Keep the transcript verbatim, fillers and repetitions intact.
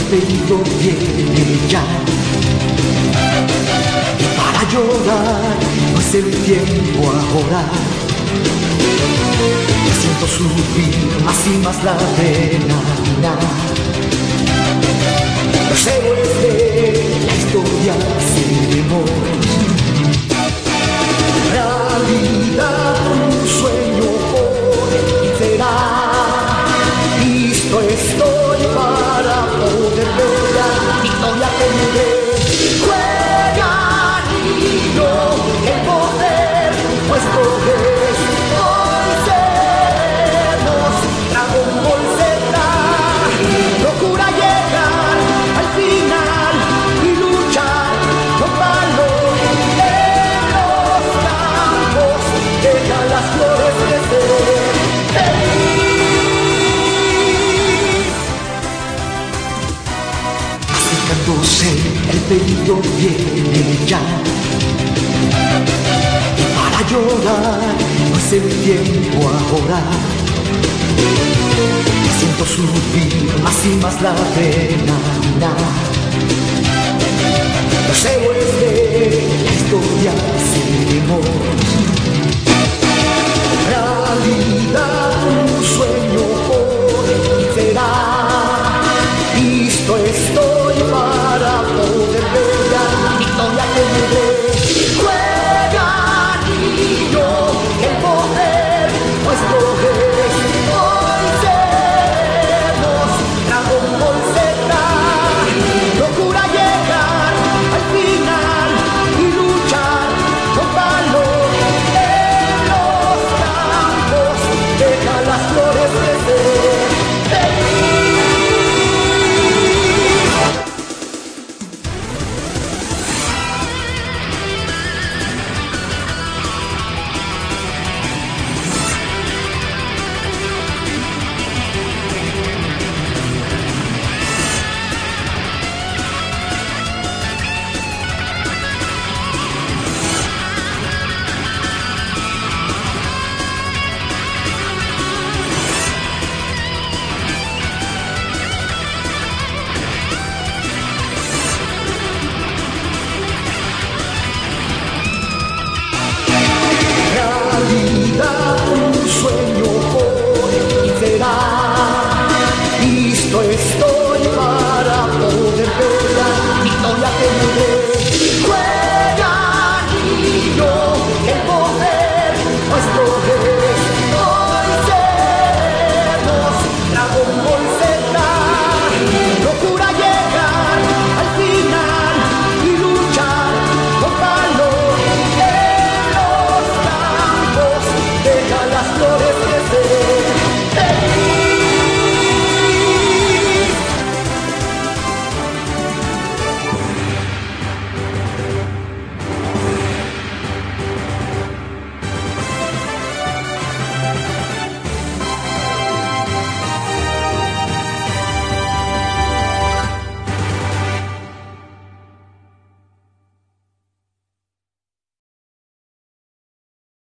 pedido viene ya. Y para llorar no es el tiempo ahora. Ya siento subir más y más la adrenalina. Los héroes de la historia seremos realidad, un sueño hoy será. Listo estoy para poder ver la victoria que tendré. Juega, niño, el poder nuestro es. Hoy seremos Dragon Ball Z. Procura llegar al final y luchar con valor en los campos. Deja las flores crecer. Acercándose el pedido viene ya. Y para llorar no es el tiempo ahora. Siento subir más y más la adrenalina. Los héroes de la historia seremos